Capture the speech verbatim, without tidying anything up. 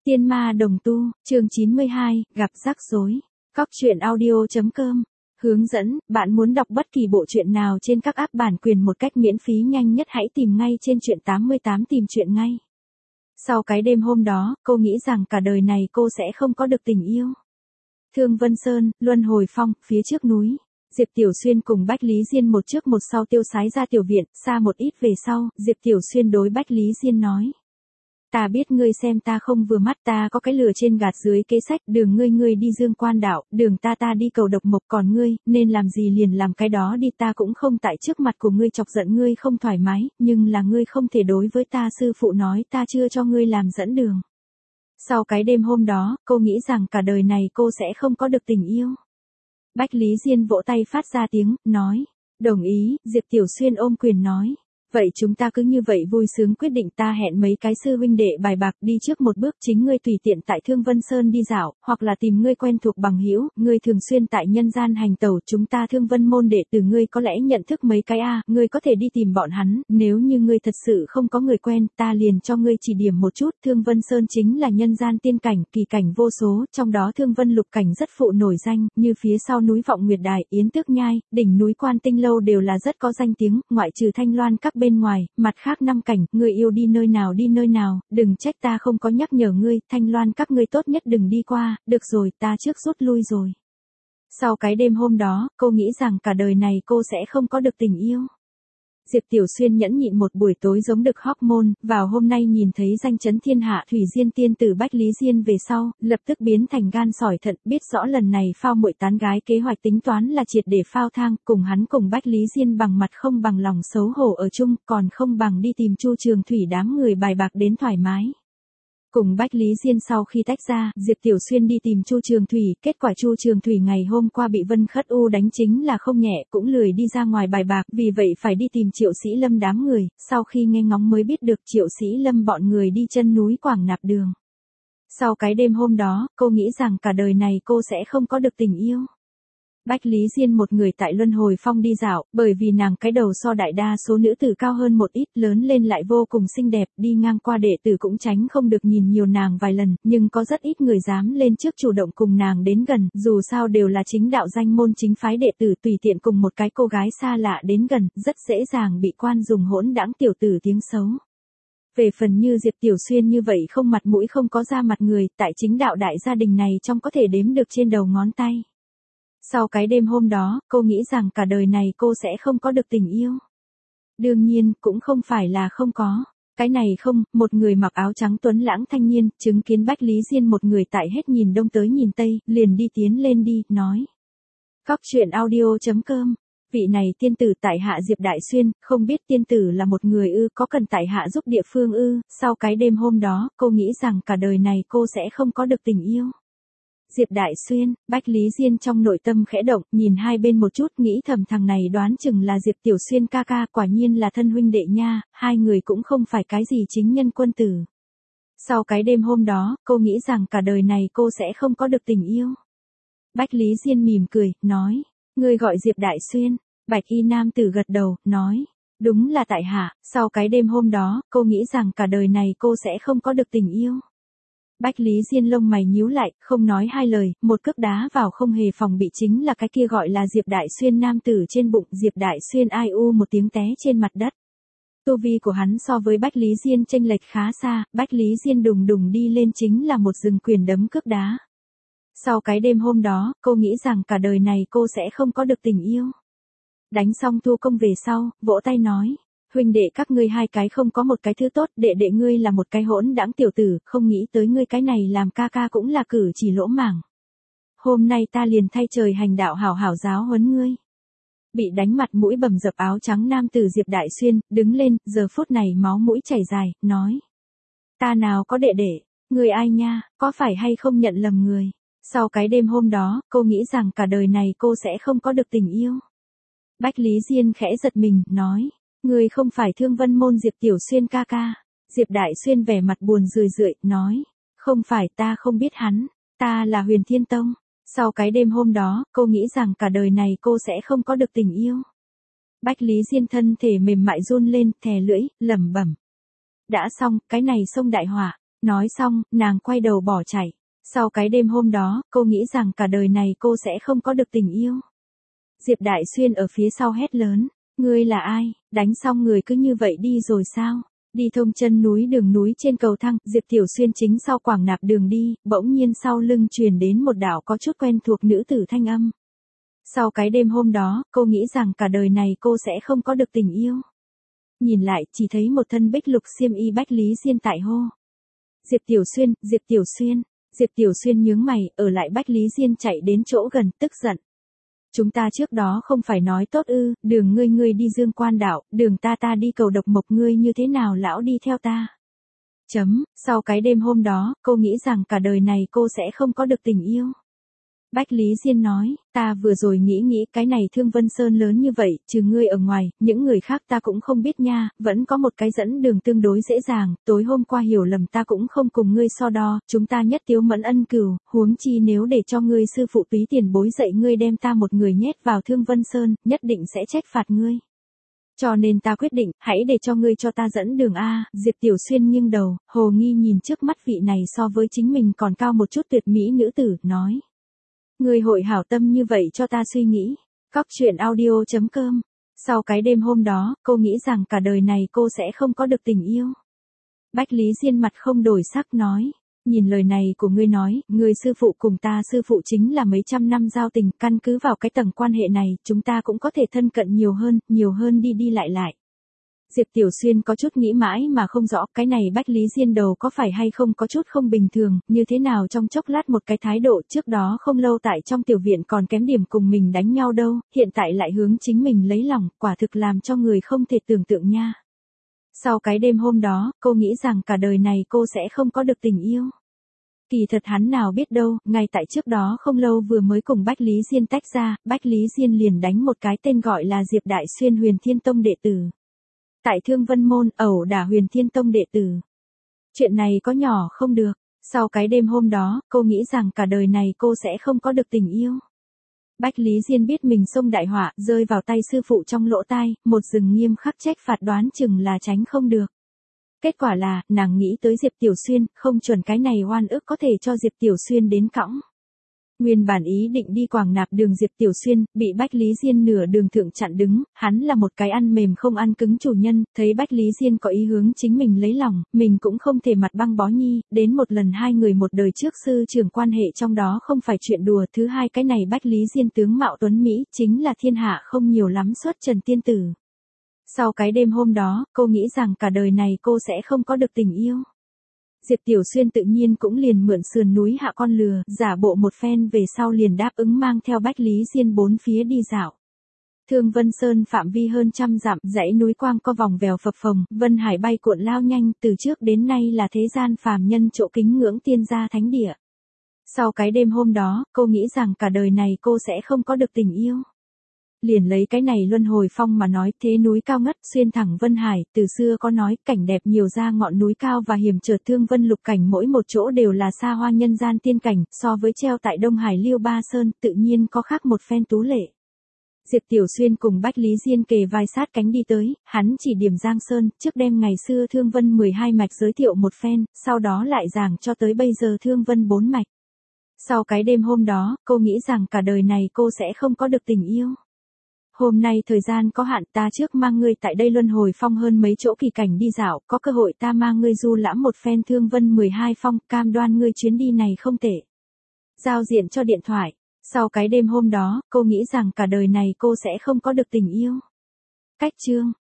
Tiên ma đồng tu, chương chín mươi hai, gặp rắc rối. Cóc truyện audio chấm com. Hướng dẫn, bạn muốn đọc bất kỳ bộ truyện nào trên các app bản quyền một cách miễn phí nhanh nhất hãy tìm ngay trên truyện tám mươi tám tìm truyện ngay. Sau cái đêm hôm đó, cô nghĩ rằng cả đời này cô sẽ không có được tình yêu. Thương Vân Sơn, Luân Hồi Phong, phía trước núi. Diệp Tiểu Xuyên cùng Bách Lý Diên một trước một sau tiêu sái ra tiểu viện, xa một ít về sau, Diệp Tiểu Xuyên đối Bách Lý Diên nói. Ta biết ngươi xem ta không vừa mắt, ta có cái lừa trên gạt dưới kế sách, đường ngươi ngươi đi Dương Quan Đạo, đường ta ta đi cầu độc mộc, còn ngươi, nên làm gì liền làm cái đó đi, ta cũng không tại trước mặt của ngươi chọc giận ngươi không thoải mái, nhưng là ngươi không thể đối với ta sư phụ nói ta chưa cho ngươi làm dẫn đường. Sau cái đêm hôm đó, cô nghĩ rằng cả đời này cô sẽ không có được tình yêu. Bách Lý Diên vỗ tay phát ra tiếng, nói, đồng ý. Diệp Tiểu Xuyên ôm quyền nói. Vậy chúng ta cứ như vậy vui sướng quyết định, ta hẹn mấy cái sư huynh đệ bài bạc đi trước một bước, chính ngươi tùy tiện tại Thương Vân Sơn đi dạo, hoặc là tìm ngươi quen thuộc bằng hữu, ngươi thường xuyên tại nhân gian hành tẩu, chúng ta Thương Vân môn đệ tử ngươi có lẽ nhận thức mấy cái a, ngươi có thể đi tìm bọn hắn, nếu như ngươi thật sự không có người quen, ta liền cho ngươi chỉ điểm một chút. Thương Vân Sơn chính là nhân gian tiên cảnh, kỳ cảnh vô số, trong đó Thương Vân lục cảnh rất phụ nổi danh, như phía sau núi Vọng Nguyệt Đài, Yến Tước Nhai, đỉnh núi Quan Tinh Lâu đều là rất có danh tiếng, ngoại trừ Thanh Loan các bên ngoài, mặt khác năm cảnh, ngươi yêu đi nơi nào đi nơi nào, đừng trách ta không có nhắc nhở ngươi, Thanh Loan các ngươi tốt nhất đừng đi qua, được rồi, ta trước rút lui rồi. Sau cái đêm hôm đó, cô nghĩ rằng cả đời này cô sẽ không có được tình yêu. Diệp Tiểu Xuyên nhẫn nhịn một buổi tối giống được hormone, vào hôm nay nhìn thấy danh chấn thiên hạ Thủy Diên tiên tử Bách Lý Diên về sau, lập tức biến thành gan sỏi thận, biết rõ lần này phao muội tán gái kế hoạch tính toán là triệt để phao thang, cùng hắn cùng Bách Lý Diên bằng mặt không bằng lòng xấu hổ ở chung, còn không bằng đi tìm Chu Trường Thủy đám người bài bạc đến thoải mái. Cùng Bách Lý Diên sau khi tách ra, Diệp Tiểu Xuyên đi tìm Chu Trường Thủy, kết quả Chu Trường Thủy ngày hôm qua bị Vân Khất U đánh chính là không nhẹ, cũng lười đi ra ngoài bài bạc, vì vậy phải đi tìm Triệu Sĩ Lâm đám người, sau khi nghe ngóng mới biết được Triệu Sĩ Lâm bọn người đi chân núi Quảng Nạp Đường. Sau cái đêm hôm đó, cô nghĩ rằng cả đời này cô sẽ không có được tình yêu. Bách Lý Diên một người tại Luân Hồi Phong đi dạo, bởi vì nàng cái đầu so đại đa số nữ tử cao hơn một ít, lớn lên lại vô cùng xinh đẹp, đi ngang qua đệ tử cũng tránh không được nhìn nhiều nàng vài lần, nhưng có rất ít người dám lên trước chủ động cùng nàng đến gần, dù sao đều là chính đạo danh môn chính phái đệ tử, tùy tiện cùng một cái cô gái xa lạ đến gần, rất dễ dàng bị quan dùng hỗn đãng tiểu tử tiếng xấu. Về phần như Diệp Tiểu Xuyên như vậy không mặt mũi không có da mặt người, tại chính đạo đại gia đình này trong có thể đếm được trên đầu ngón tay. Sau cái đêm hôm đó, cô nghĩ rằng cả đời này cô sẽ không có được tình yêu. Đương nhiên, cũng không phải là không có. Cái này không, một người mặc áo trắng tuấn lãng thanh niên, chứng kiến Bách Lý Diên một người tại hết nhìn đông tới nhìn tây, liền đi tiến lên đi, nói. Cóc truyện audio chấm com. Vị này tiên tử tại hạ Diệp Đại Xuyên, không biết tiên tử là một người ư, có cần tại hạ giúp địa phương ư. Sau cái đêm hôm đó, cô nghĩ rằng cả đời này cô sẽ không có được tình yêu. Diệp Đại Xuyên, Bách Lý Diên trong nội tâm khẽ động, nhìn hai bên một chút, nghĩ thầm thằng này đoán chừng là Diệp Tiểu Xuyên ca ca, quả nhiên là thân huynh đệ nha, hai người cũng không phải cái gì chính nhân quân tử. Sau cái đêm hôm đó, cô nghĩ rằng cả đời này cô sẽ không có được tình yêu. Bách Lý Diên mỉm cười, nói, ngươi gọi Diệp Đại Xuyên. Bạch y nam tử gật đầu, nói, đúng là tại hạ. Sau cái đêm hôm đó, cô nghĩ rằng cả đời này cô sẽ không có được tình yêu. Bách Lý Diên lông mày nhíu lại, không nói hai lời, một cước đá vào không hề phòng bị chính là cái kia gọi là Diệp Đại Xuyên nam tử trên bụng. Diệp Đại Xuyên ai u một tiếng té trên mặt đất. Tu vi của hắn so với Bách Lý Diên chênh lệch khá xa, Bách Lý Diên đùng đùng đi lên chính là một rừng quyền đấm cước đá. Sau cái đêm hôm đó, cô nghĩ rằng cả đời này cô sẽ không có được tình yêu. Đánh xong thu công về sau, vỗ tay nói. Huynh đệ các ngươi hai cái không có một cái thứ tốt, đệ đệ ngươi là một cái hỗn đãng tiểu tử, không nghĩ tới ngươi cái này làm ca ca cũng là cử chỉ lỗ mãng. Hôm nay ta liền thay trời hành đạo hảo hảo giáo huấn ngươi. Bị đánh mặt mũi bầm dập áo trắng nam tử Diệp Đại Xuyên, đứng lên, giờ phút này máu mũi chảy dài, nói. Ta nào có đệ đệ, người ai nha, có phải hay không nhận lầm người. Sau cái đêm hôm đó, cô nghĩ rằng cả đời này cô sẽ không có được tình yêu. Bách Lý Diên khẽ giật mình, nói. Ngươi không phải Thương Vân môn Diệp Tiểu Xuyên ca ca. Diệp Đại Xuyên vẻ mặt buồn rười rượi, nói. Không phải, ta không biết hắn, ta là Huyền Thiên Tông. Sau cái đêm hôm đó, cô nghĩ rằng cả đời này cô sẽ không có được tình yêu. Bách Lý Diên thân thể mềm mại run lên, thè lưỡi, lẩm bẩm. Đã xong, cái này xông đại họa. Nói xong, nàng quay đầu bỏ chạy. Sau cái đêm hôm đó, cô nghĩ rằng cả đời này cô sẽ không có được tình yêu. Diệp Đại Xuyên ở phía sau hét lớn. Ngươi là ai, đánh xong người cứ như vậy đi rồi sao? Đi thông chân núi đường núi trên cầu thang, Diệp Tiểu Xuyên chính sau quảng nạp đường đi, bỗng nhiên sau lưng truyền đến một đạo có chút quen thuộc nữ tử thanh âm. Sau cái đêm hôm đó, cô nghĩ rằng cả đời này cô sẽ không có được tình yêu. Nhìn lại, chỉ thấy một thân bích lục xiêm y Bách Lý Diên tại hô. Diệp Tiểu Xuyên, Diệp Tiểu Xuyên, Diệp Tiểu Xuyên nhướng mày, ở lại Bách Lý Diên chạy đến chỗ gần, tức giận. Chúng ta trước đó không phải nói tốt ư, đường ngươi ngươi đi Dương Quan đảo, đường ta ta đi cầu độc mộc ngươi như thế nào lão đi theo ta. Chấm, sau cái đêm hôm đó, cô nghĩ rằng cả đời này cô sẽ không có được tình yêu. Bách Lý Diên nói, ta vừa rồi nghĩ nghĩ cái này Thương Vân Sơn lớn như vậy, trừ ngươi ở ngoài, những người khác ta cũng không biết nha, vẫn có một cái dẫn đường tương đối dễ dàng, tối hôm qua hiểu lầm ta cũng không cùng ngươi so đo, chúng ta nhất tiếu mẫn ân cửu, huống chi nếu để cho ngươi sư phụ túy tiền bối dạy ngươi đem ta một người nhét vào Thương Vân Sơn, nhất định sẽ trách phạt ngươi. Cho nên ta quyết định, hãy để cho ngươi cho ta dẫn đường A, Diệp Tiểu Xuyên nghiêng đầu, hồ nghi nhìn trước mắt vị này so với chính mình còn cao một chút tuyệt mỹ nữ tử, nói. Người hội hảo tâm như vậy cho ta suy nghĩ. Cóc truyện audio chấm com. Sau cái đêm hôm đó, cô nghĩ rằng cả đời này cô sẽ không có được tình yêu. Bách Lý Diên mặt không đổi sắc nói. Nhìn lời này của ngươi nói, người sư phụ cùng ta sư phụ chính là mấy trăm năm giao tình, căn cứ vào cái tầng quan hệ này, chúng ta cũng có thể thân cận nhiều hơn, nhiều hơn đi đi lại lại. Diệp Tiểu Xuyên có chút nghĩ mãi mà không rõ, cái này Bách Lý Diên đầu có phải hay không có chút không bình thường, như thế nào trong chốc lát một cái thái độ trước đó không lâu tại trong tiểu viện còn kém điểm cùng mình đánh nhau đâu, hiện tại lại hướng chính mình lấy lòng, quả thực làm cho người không thể tưởng tượng nha. Sau cái đêm hôm đó, cô nghĩ rằng cả đời này cô sẽ không có được tình yêu. Kỳ thật hắn nào biết đâu, ngay tại trước đó không lâu vừa mới cùng Bách Lý Diên tách ra, Bách Lý Diên liền đánh một cái tên gọi là Diệp Đại Xuyên Huyền Thiên Tông đệ tử. Tại Thương Vân Môn, ẩu đả Huyền Thiên Tông đệ tử. Chuyện này có nhỏ không được, sau cái đêm hôm đó, cô nghĩ rằng cả đời này cô sẽ không có được tình yêu. Bách Lý Diên biết mình xông đại họa, rơi vào tay sư phụ trong lỗ tai, một rừng nghiêm khắc trách phạt đoán chừng là tránh không được. Kết quả là, nàng nghĩ tới Diệp Tiểu Xuyên, không chuẩn cái này oan ức có thể cho Diệp Tiểu Xuyên đến cõng. Nguyên bản ý định đi quảng nạp đường Diệp Tiểu Xuyên, bị Bách Lý Diên nửa đường thượng chặn đứng, hắn là một cái ăn mềm không ăn cứng chủ nhân, thấy Bách Lý Diên có ý hướng chính mình lấy lòng, mình cũng không thể mặt băng bó nhi, đến một lần hai người một đời trước sư trưởng quan hệ trong đó không phải chuyện đùa, thứ hai cái này Bách Lý Diên tướng mạo tuấn Mỹ, chính là thiên hạ không nhiều lắm xuất trần tiên tử. Sau cái đêm hôm đó, cô nghĩ rằng cả đời này cô sẽ không có được tình yêu. Diệp Tiểu Xuyên tự nhiên cũng liền mượn sườn núi hạ con lừa, giả bộ một phen về sau liền đáp ứng mang theo Bách Lý Diên bốn phía đi dạo. Thương Vân Sơn phạm vi hơn trăm dặm, dãy núi quang co vòng vèo phập phồng, vân hải bay cuộn lao nhanh, từ trước đến nay là thế gian phàm nhân chỗ kính ngưỡng tiên gia thánh địa. Sau cái đêm hôm đó, cô nghĩ rằng cả đời này cô sẽ không có được tình yêu. Liền lấy cái này luân hồi phong mà nói, thế núi cao ngất xuyên thẳng vân hải, từ xưa có nói, cảnh đẹp nhiều ra ngọn núi cao và hiểm trở thương vân lục cảnh mỗi một chỗ đều là xa hoa nhân gian tiên cảnh, so với treo tại Đông Hải Liêu Ba Sơn, tự nhiên có khác một phen tú lệ. Diệp Tiểu Xuyên cùng Bách Lý Diên kề vai sát cánh đi tới, hắn chỉ điểm Giang Sơn, trước đêm ngày xưa Thương Vân mười hai mạch giới thiệu một phen, sau đó lại giảng cho tới bây giờ Thương Vân bốn mạch. Sau cái đêm hôm đó, cô nghĩ rằng cả đời này cô sẽ không có được tình yêu. Hôm nay thời gian có hạn, ta trước mang ngươi tại đây luân hồi phong hơn mấy chỗ kỳ cảnh đi dạo, có cơ hội ta mang ngươi du lãm một phen Thương Vân mười hai phong, cam đoan ngươi chuyến đi này không tệ. Giao diện cho điện thoại. Sau cái đêm hôm đó, cô nghĩ rằng cả đời này cô sẽ không có được tình yêu. Cách chương.